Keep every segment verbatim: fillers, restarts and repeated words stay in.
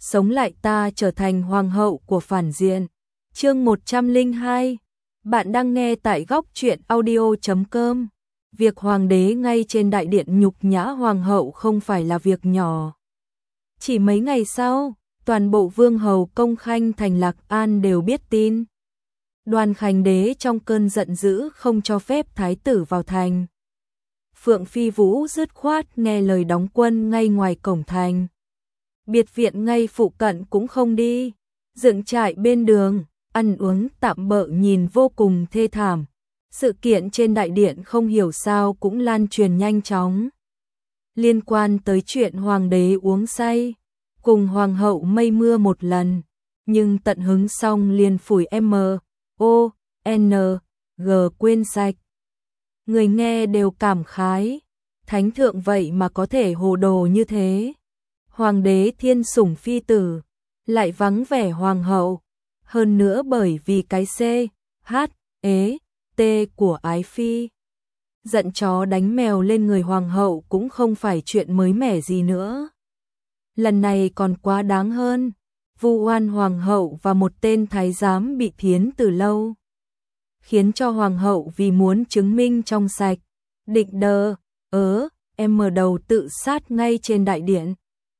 sống lại ta trở thành hoàng hậu của phản diện. Chương một trăm lẻ hai. Bạn đang nghe tại góc truyện audio chấm com. Việc hoàng đế ngay trên đại điện nhục nhã hoàng hậu không phải là việc nhỏ. Chỉ mấy ngày sau, toàn bộ vương hầu Công Khanh thành Lạc An đều biết tin. Đoàn Khánh đế trong cơn giận dữ không cho phép thái tử vào thành. Phượng Phi Vũ dứt khoát nghe lời đóng quân ngay ngoài cổng thành. Biệt viện ngay phụ cận cũng không đi, dựng trại bên đường, ăn uống tạm bợ nhìn vô cùng thê thảm. Sự kiện trên đại điện không hiểu sao cũng lan truyền nhanh chóng. Liên quan tới chuyện hoàng đế uống say, cùng hoàng hậu mây mưa một lần, nhưng tận hứng xong liền phủi M, O, N, G quên sạch. Người nghe đều cảm khái, thánh thượng vậy mà có thể hồ đồ như thế. Hoàng đế thiên sủng phi tử, lại vắng vẻ hoàng hậu, hơn nữa bởi vì cái C, H, E, T của ái phi. Giận chó đánh mèo lên người hoàng hậu cũng không phải chuyện mới mẻ gì nữa. Lần này còn quá đáng hơn, vu oan hoàng hậu và một tên thái giám bị thiến từ lâu. Khiến cho hoàng hậu vì muốn chứng minh trong sạch, định đờ, ớ, em mở đầu tự sát ngay trên đại điện.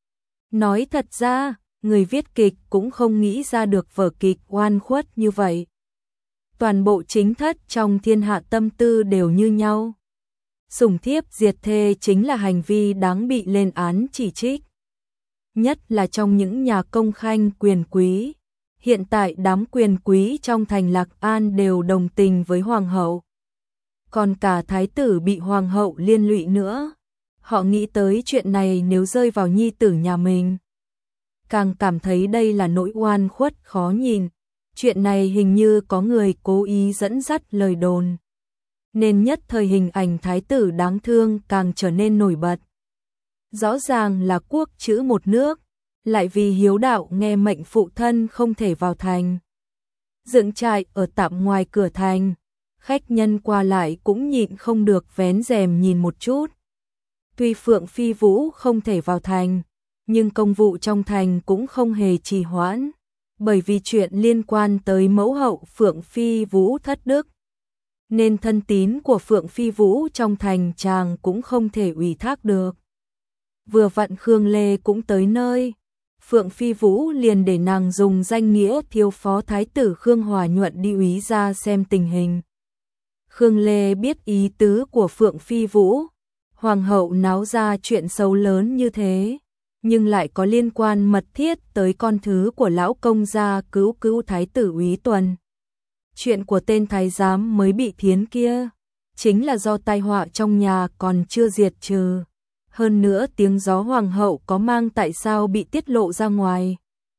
Nói thật ra, người viết kịch cũng không nghĩ ra được vở kịch oan khuất như vậy. Toàn bộ chính thất trong thiên hạ tâm tư đều như nhau. Sủng thiếp diệt thê chính là hành vi đáng bị lên án chỉ trích. Nhất là trong những nhà công khanh quyền quý. Hiện tại đám quyền quý trong thành Lạc An đều đồng tình với hoàng hậu. Còn cả thái tử bị hoàng hậu liên lụy nữa. Họ nghĩ tới chuyện này nếu rơi vào nhi tử nhà mình, càng cảm thấy đây là nỗi oan khuất khó nhìn. Chuyện này hình như có người cố ý dẫn dắt lời đồn, nên nhất thời hình ảnh thái tử đáng thương càng trở nên nổi bật. Rõ ràng là quốc chữ một nước, lại vì hiếu đạo nghe mệnh phụ thân không thể vào thành. Dựng trại ở tạm ngoài cửa thành, khách nhân qua lại cũng nhịn không được vén rèm nhìn một chút. Tuy Phượng Phi Vũ không thể vào thành, nhưng công vụ trong thành cũng không hề trì hoãn, bởi vì chuyện liên quan tới mẫu hậu Phượng Phi Vũ thất đức. Nên thân tín của Phượng Phi Vũ trong thành chàng cũng không thể ủy thác được. Vừa vặn Khương Lê cũng tới nơi, Phượng Phi Vũ liền để nàng dùng danh nghĩa thiếu phó thái tử Khương Hòa Nhuận đi úy ra xem tình hình. Khương Lê biết ý tứ của Phượng Phi Vũ, hoàng hậu náo ra chuyện xấu lớn như thế, nhưng lại có liên quan mật thiết tới con thứ của lão công gia cứu cứu thái tử Úy Tuần. Chuyện của tên thái giám mới bị thiến kia, chính là do tai họa trong nhà còn chưa diệt trừ. Hơn nữa tiếng gió hoàng hậu có mang tại sao bị tiết lộ ra ngoài.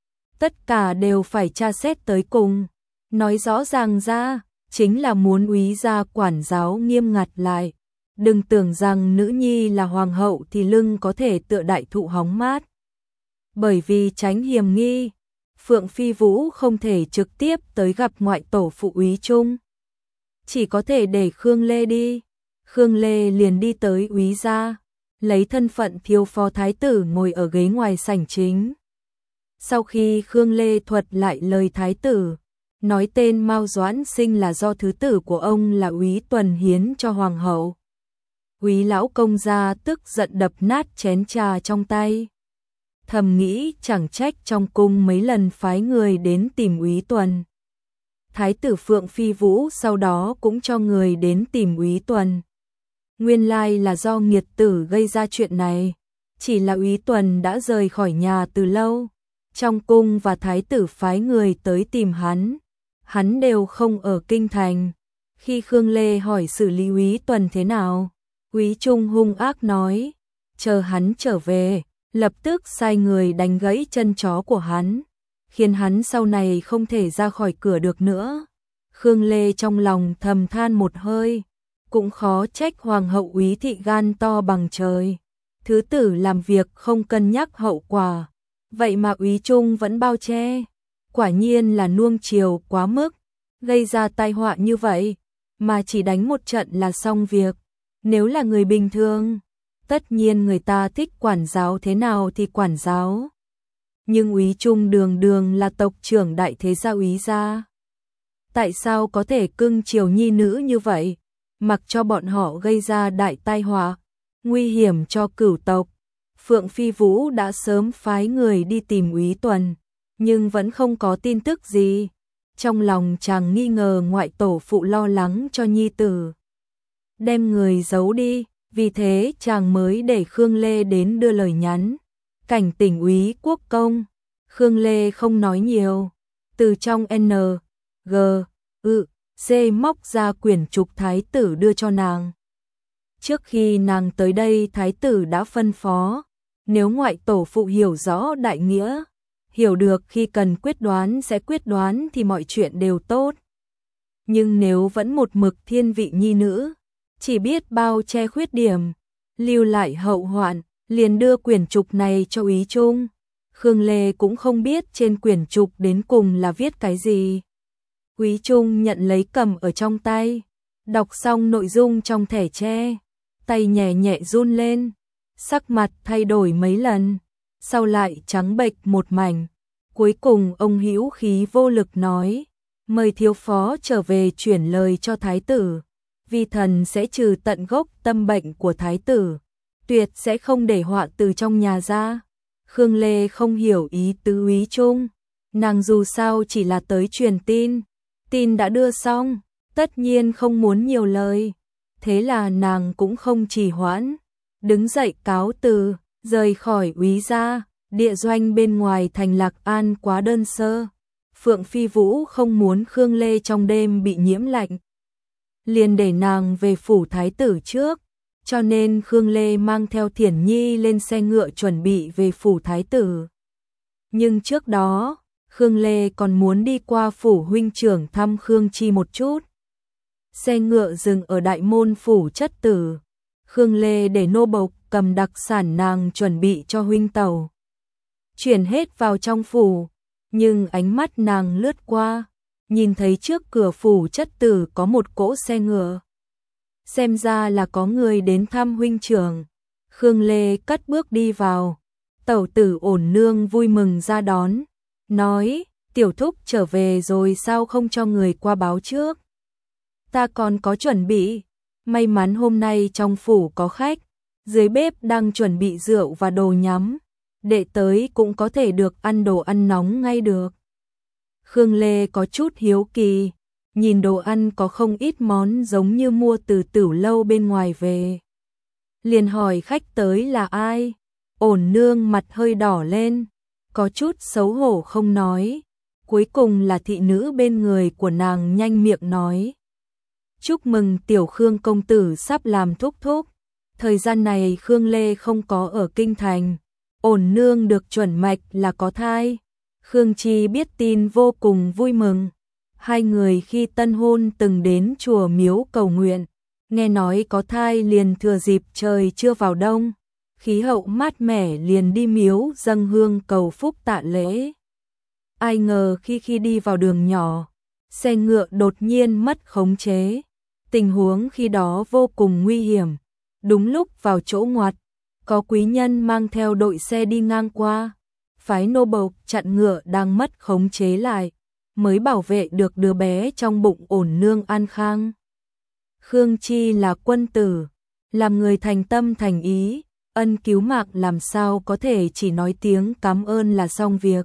Tất cả đều phải tra xét tới cùng, nói rõ ràng ra, chính là muốn úy gia quản giáo nghiêm ngặt lại. Đừng tưởng rằng nữ nhi là hoàng hậu thì lưng có thể tựa đại thụ hóng mát. Bởi vì tránh hiềm nghi, Phượng Phi Vũ không thể trực tiếp tới gặp ngoại tổ phụ úy Trung. Chỉ có thể để Khương Lê đi. Khương Lê liền đi tới úy gia, lấy thân phận thiếu phó thái tử ngồi ở ghế ngoài sảnh chính. Sau khi Khương Lê thuật lại lời thái tử, nói tên Mao Doãn Sinh là do thứ tử của ông là Úy Tuần hiến cho hoàng hậu. Úy lão công gia tức giận đập nát chén trà trong tay. Thầm nghĩ chẳng trách trong cung mấy lần phái người đến tìm Úy Tuần. Thái tử Phượng Phi Vũ sau đó cũng cho người đến tìm Úy Tuần. Nguyên lai là do nghiệt tử gây ra chuyện này, chỉ là Úy Tuần đã rời khỏi nhà từ lâu. Trong cung và thái tử phái người tới tìm hắn, hắn đều không ở kinh thành. Khi Khương Lê hỏi xử lý Úy Tuần thế nào, Úy Trung hung ác nói, chờ hắn trở về, lập tức sai người đánh gãy chân chó của hắn, khiến hắn sau này không thể ra khỏi cửa được nữa. Khương Lê trong lòng thầm than một hơi, cũng khó trách hoàng hậu Úy thị gan to bằng trời. Thứ tử làm việc không cân nhắc hậu quả, vậy mà Úy Trung vẫn bao che. Quả nhiên là nuông chiều quá mức, gây ra tai họa như vậy, mà chỉ đánh một trận là xong việc. Nếu là người bình thường, tất nhiên người ta thích quản giáo thế nào thì quản giáo. nhưng Úy Trung đường đường là tộc trưởng đại thế gia Úy gia. Tại sao có thể cưng chiều nhi nữ như vậy, mặc cho bọn họ gây ra đại tai họa, nguy hiểm cho cửu tộc. Phượng Phi Vũ đã sớm phái người đi tìm Úy Tuần, nhưng vẫn không có tin tức gì. Trong lòng chàng nghi ngờ ngoại tổ phụ lo lắng cho nhi tử, đem người giấu đi, vì thế chàng mới để Khương Lê đến đưa lời nhắn, cảnh tỉnh Úy Quốc công. Khương Lê không nói nhiều, từ trong N, G, ư, C móc ra quyển trục thái tử đưa cho nàng. Trước khi nàng tới đây thái tử đã phân phó, nếu ngoại tổ phụ hiểu rõ đại nghĩa, hiểu được khi cần quyết đoán sẽ quyết đoán thì mọi chuyện đều tốt. Nhưng nếu vẫn một mực thiên vị nhi nữ, chỉ biết bao che khuyết điểm, lưu lại hậu hoạn, liền đưa quyển trục này cho Úy Trung. Khương Lê cũng không biết trên quyển trục đến cùng là viết cái gì. Úy Trung nhận lấy cầm ở trong tay, đọc xong nội dung trong thẻ tre, tay nhẹ nhẹ run lên, sắc mặt thay đổi mấy lần, sau lại trắng bệch một mảnh. Cuối cùng ông hữu khí vô lực nói, mời thiếu phó trở về chuyển lời cho thái tử, vi thần sẽ trừ tận gốc tâm bệnh của thái tử, tuyệt sẽ không để họa từ trong nhà ra. Khương Lê không hiểu ý tứ Úy Trung, nàng dù sao chỉ là tới truyền tin, tin đã đưa xong, tất nhiên không muốn nhiều lời, thế là nàng cũng không trì hoãn, đứng dậy cáo từ, rời khỏi Úy gia. Địa doanh bên ngoài thành Lạc An quá đơn sơ, Phượng Phi Vũ không muốn Khương Lê trong đêm bị nhiễm lạnh, liền để nàng về phủ thái tử trước, cho nên Khương Lê mang theo Thiển Nhi lên xe ngựa chuẩn bị về phủ thái tử. Nhưng trước đó, Khương Lê còn muốn đi qua phủ huynh trưởng thăm Khương Chi một chút. Xe ngựa dừng ở đại môn phủ chất tử, Khương Lê để nô bộc cầm đặc sản nàng chuẩn bị cho huynh tẩu, chuyển hết vào trong phủ, nhưng ánh mắt nàng lướt qua, nhìn thấy trước cửa phủ chất tử có một cỗ xe ngựa. Xem ra là có người đến thăm huynh trưởng. Khương Lê cất bước đi vào, tẩu tử Ổn Nương vui mừng ra đón, nói, tiểu thúc trở về rồi sao không cho người qua báo trước? Ta còn có chuẩn bị, may mắn hôm nay trong phủ có khách, dưới bếp đang chuẩn bị rượu và đồ nhắm, đệ tới cũng có thể được ăn đồ ăn nóng ngay được. Khương Lê có chút hiếu kỳ, nhìn đồ ăn có không ít món giống như mua từ tửu lâu bên ngoài về. Liền hỏi khách tới là ai, Ổn Nương mặt hơi đỏ lên, có chút xấu hổ không nói, cuối cùng là thị nữ bên người của nàng nhanh miệng nói. Chúc mừng tiểu Khương công tử sắp làm thúc thúc, thời gian này Khương Lê không có ở kinh thành. Ổn Nương được chuẩn mạch là có thai, Khương Chi biết tin vô cùng vui mừng. Hai người khi tân hôn từng đến chùa miếu cầu nguyện, nghe nói có thai liền thừa dịp trời chưa vào đông, khí hậu mát mẻ liền đi miếu dâng hương cầu phúc tạ lễ. Ai ngờ khi khi đi vào đường nhỏ, xe ngựa đột nhiên mất khống chế, tình huống khi đó vô cùng nguy hiểm. Đúng lúc vào chỗ ngoặt, có quý nhân mang theo đội xe đi ngang qua, phái nô bộc chặn ngựa đang mất khống chế lại, mới bảo vệ được đứa bé trong bụng Ổn Nương an khang. Khương Chi là quân tử, làm người thành tâm thành ý, ân cứu mạng làm sao có thể chỉ nói tiếng cảm ơn là xong việc.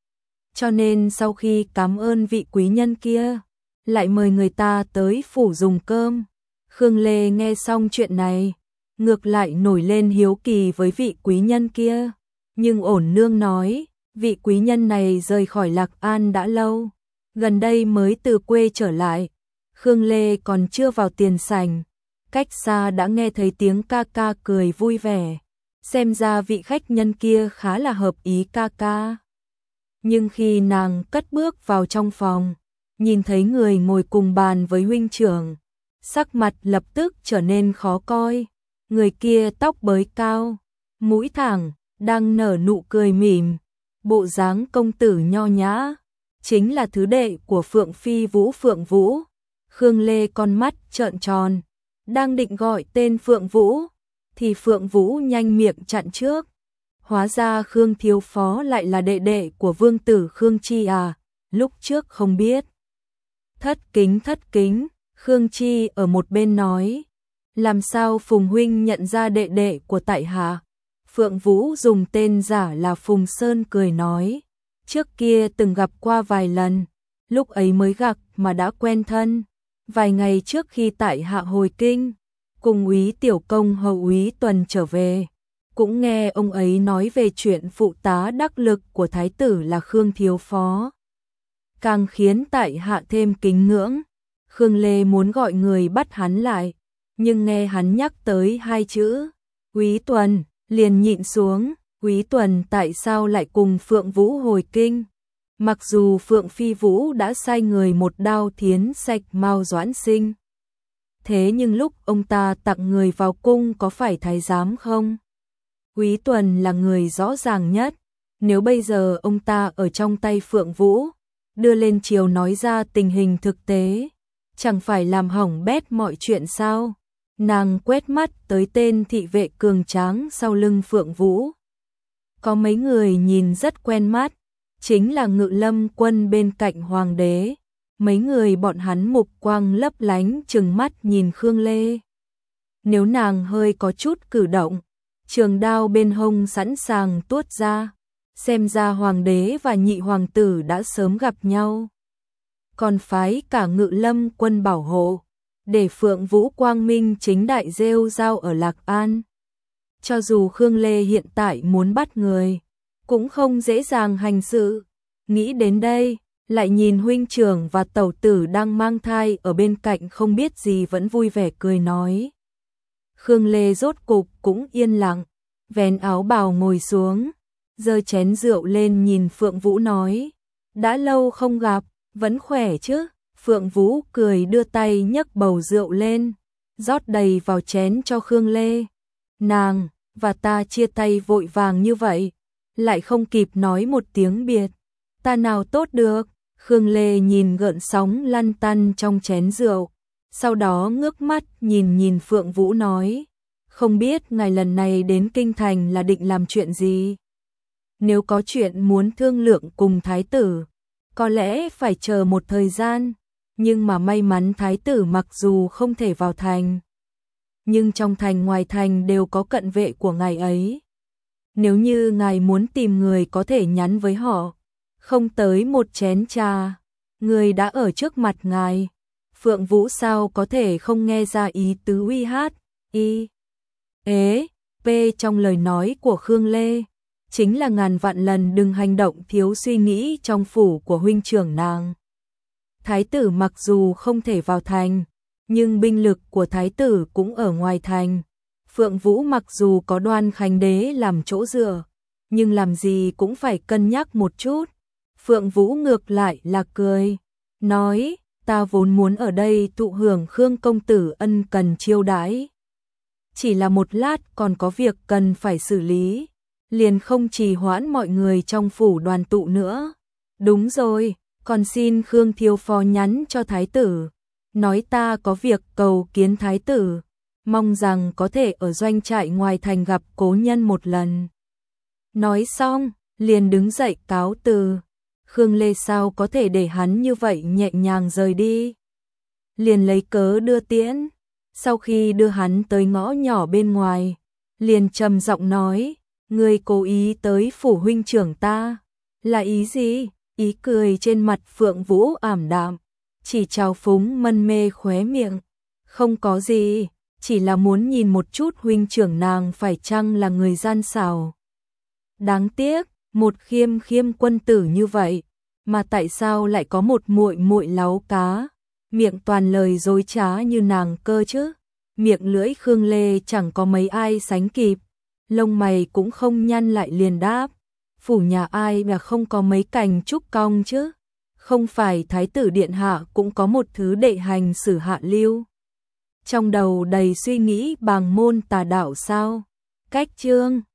Cho nên sau khi cảm ơn vị quý nhân kia, lại mời người ta tới phủ dùng cơm. Khương Lê nghe xong chuyện này, ngược lại nổi lên hiếu kỳ với vị quý nhân kia, nhưng Ổn Nương nói, vị quý nhân này rời khỏi Lạc An đã lâu, gần đây mới từ quê trở lại. Khương Lê còn chưa vào tiền sảnh, cách xa đã nghe thấy tiếng ca ca cười vui vẻ, xem ra vị khách nhân kia khá là hợp ý ca ca. Nhưng khi nàng cất bước vào trong phòng, nhìn thấy người ngồi cùng bàn với huynh trưởng, sắc mặt lập tức trở nên khó coi. Người kia tóc bới cao, mũi thẳng, đang nở nụ cười mỉm, bộ dáng công tử nho nhã, chính là thứ đệ của Phượng Phi Vũ Phượng Vũ. Khương Lê con mắt trợn tròn, đang định gọi tên Phượng Vũ, thì Phượng Vũ nhanh miệng chặn trước. Hóa ra Khương thiếu phó lại là đệ đệ của vương tử Khương Chi à, lúc trước không biết. Thất kính thất kính, Khương Chi ở một bên nói. Làm sao Phùng huynh nhận ra đệ đệ của tại hạ? Phượng Vũ dùng tên giả là Phùng Sơn cười nói. Trước kia từng gặp qua vài lần, lúc ấy mới gặp mà đã quen thân. Vài ngày trước khi tại hạ hồi kinh, cùng úy tiểu công hầu úy Tuần trở về, cũng nghe ông ấy nói về chuyện phụ tá đắc lực của thái tử là Khương thiếu phó. Càng khiến tại hạ thêm kính ngưỡng. Khương Lê muốn gọi người bắt hắn lại, nhưng nghe hắn nhắc tới hai chữ úy Tuần, liền nhịn xuống. Úy Tuần tại sao lại cùng Phượng Vũ hồi kinh? Mặc dù Phượng Phi Vũ đã sai người một đao thiến sạch Mao Doãn Sinh, thế nhưng lúc ông ta tặng người vào cung có phải thái giám không? Úy Tuần là người rõ ràng nhất, nếu bây giờ ông ta ở trong tay Phượng Vũ, đưa lên triều nói ra tình hình thực tế, chẳng phải làm hỏng bét mọi chuyện sao? Nàng quét mắt tới tên thị vệ cường tráng sau lưng Phượng Vũ. Có mấy người nhìn rất quen mắt, chính là Ngự Lâm quân bên cạnh hoàng đế. Mấy người bọn hắn mục quang lấp lánh trừng mắt nhìn Khương Lê. Nếu nàng hơi có chút cử động, trường đao bên hông sẵn sàng tuốt ra, xem ra hoàng đế và nhị hoàng tử đã sớm gặp nhau. Còn phái cả Ngự Lâm quân bảo hộ, để Phượng Vũ quang minh chính đại rêu rao ở Lạc An. Cho dù Khương Lê hiện tại muốn bắt người, cũng không dễ dàng hành sự. Nghĩ đến đây, lại nhìn huynh trưởng và tẩu tử đang mang thai ở bên cạnh không biết gì vẫn vui vẻ cười nói. Khương Lê rốt cục cũng yên lặng, vén áo bào ngồi xuống, giơ chén rượu lên nhìn Phượng Vũ nói. Đã lâu không gặp, vẫn khỏe chứ? Phượng Vũ cười đưa tay nhấc bầu rượu lên, rót đầy vào chén cho Khương Lê. Nàng và ta chia tay vội vàng như vậy, lại không kịp nói một tiếng biệt. Ta nào tốt được? Khương Lê nhìn gợn sóng lăn tăn trong chén rượu, sau đó ngước mắt nhìn nhìn Phượng Vũ nói. Không biết ngài lần này đến kinh thành là định làm chuyện gì? Nếu có chuyện muốn thương lượng cùng thái tử, có lẽ phải chờ một thời gian, nhưng mà may mắn thái tử mặc dù không thể vào thành, nhưng trong thành ngoài thành đều có cận vệ của ngài ấy. Nếu như ngài muốn tìm người có thể nhắn với họ, không tới một chén trà, người đã ở trước mặt ngài. Phượng Vũ sao có thể không nghe ra ý tứ uy hát, y, ế, p trong lời nói của Khương Lê. Chính là ngàn vạn lần đừng hành động thiếu suy nghĩ trong phủ của huynh trưởng nàng. Thái tử mặc dù không thể vào thành, nhưng binh lực của thái tử cũng ở ngoài thành. Phượng Vũ mặc dù có Đoan Khánh đế làm chỗ dựa, nhưng làm gì cũng phải cân nhắc một chút. Phượng Vũ ngược lại là cười, nói, ta vốn muốn ở đây thụ hưởng Khương công tử ân cần chiêu đãi. Chỉ là một lát còn có việc cần phải xử lý, liền không trì hoãn mọi người trong phủ đoàn tụ nữa. Đúng rồi, còn xin Khương thiếu phó nhắn cho thái tử, nói ta có việc cầu kiến thái tử, mong rằng có thể ở doanh trại ngoài thành gặp cố nhân một lần. Nói xong, liền đứng dậy cáo từ. Khương Lê sao có thể để hắn như vậy nhẹ nhàng rời đi. Liền lấy cớ đưa tiễn. Sau khi đưa hắn tới ngõ nhỏ bên ngoài, liền trầm giọng nói, ngươi cố ý tới phủ huynh trưởng ta. Là ý gì? Ý cười trên mặt Phượng Vũ ảm đạm, chỉ trào phúng mân mê khóe miệng. Không có gì, chỉ là muốn nhìn một chút huynh trưởng nàng phải chăng là người gian xảo. Đáng tiếc, một khiêm khiêm quân tử như vậy, mà tại sao lại có một muội muội láu cá, miệng toàn lời dối trá như nàng cơ chứ? Miệng lưỡi Khương Lê chẳng có mấy ai sánh kịp, lông mày cũng không nhăn lại liền đáp, phủ nhà ai mà không có mấy cành trúc cong chứ? Không phải thái tử điện hạ cũng có một thứ đệ hành xử hạ lưu? Trong đầu đầy suy nghĩ bàng môn tà đạo sao? Cách chương